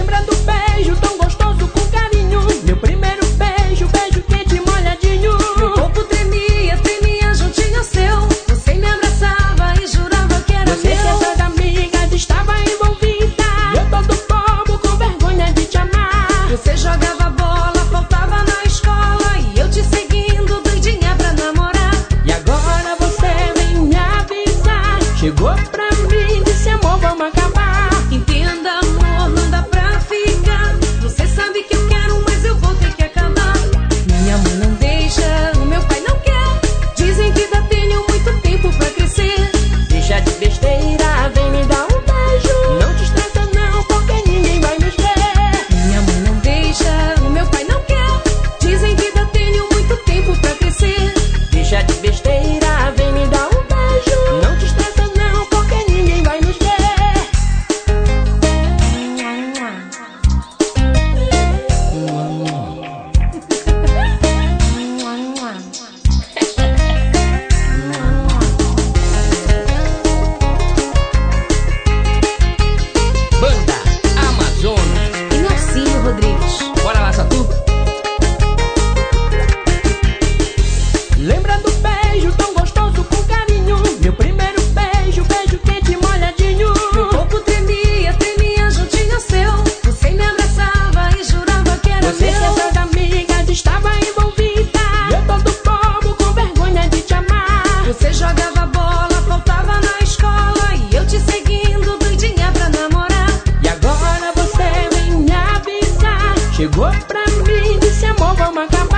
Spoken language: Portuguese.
Lembra do beijo tão gostoso com carinho? Meu primeiro beijo, beijo quente e molhadinho. Meu corpo tremia, tremia juntinho ao seu. Você me abraçava e jurava que era Você meu. que essas amigas estava envolvida. E eu todo bobo com vergonha de te amar. Você jogava bola, faltava na escola. E eu te seguindo, doidinha pra namorar. E agora você vem me avisar. Chegou pra mim, disse amor, vamos acabar. Entenda, amor, não dá pra ficar. Você sabe que eu quero, mas eu vou ter que acabar. Minha mãe não deixa, o meu pai não quer. Dizem que ainda tenho muito tempo pra crescer. Deixa de besteira, vem me dar um beijo. Não te estressa não, porque ninguém vai nos ver. Minha mãe não deixa, o meu pai não quer. Dizem que ainda tenho muito tempo pra crescer. Deixa de besteira, vem me dar um beijo. Não te estressa não, porque ninguém vai nos ver. Banda Amazonas. E Nelsinho Rodrigues. Bora lá, Satu. Lembra do beijo tão gostoso com carinho? Meu primeiro beijo, beijo quente e molhadinho. Meu corpo tremia, tremia juntinho ao seu. Você me abraçava e jurava que era Você que meu. essas amigas estava envolvida. E eu todo bobo com vergonha de te amar. Você jogava bola, faltava na escola. E eu te seguindo, doidinha pra namorar. E agora você vem me avisar. Chegou pra mim, disse amor, vamos acabar.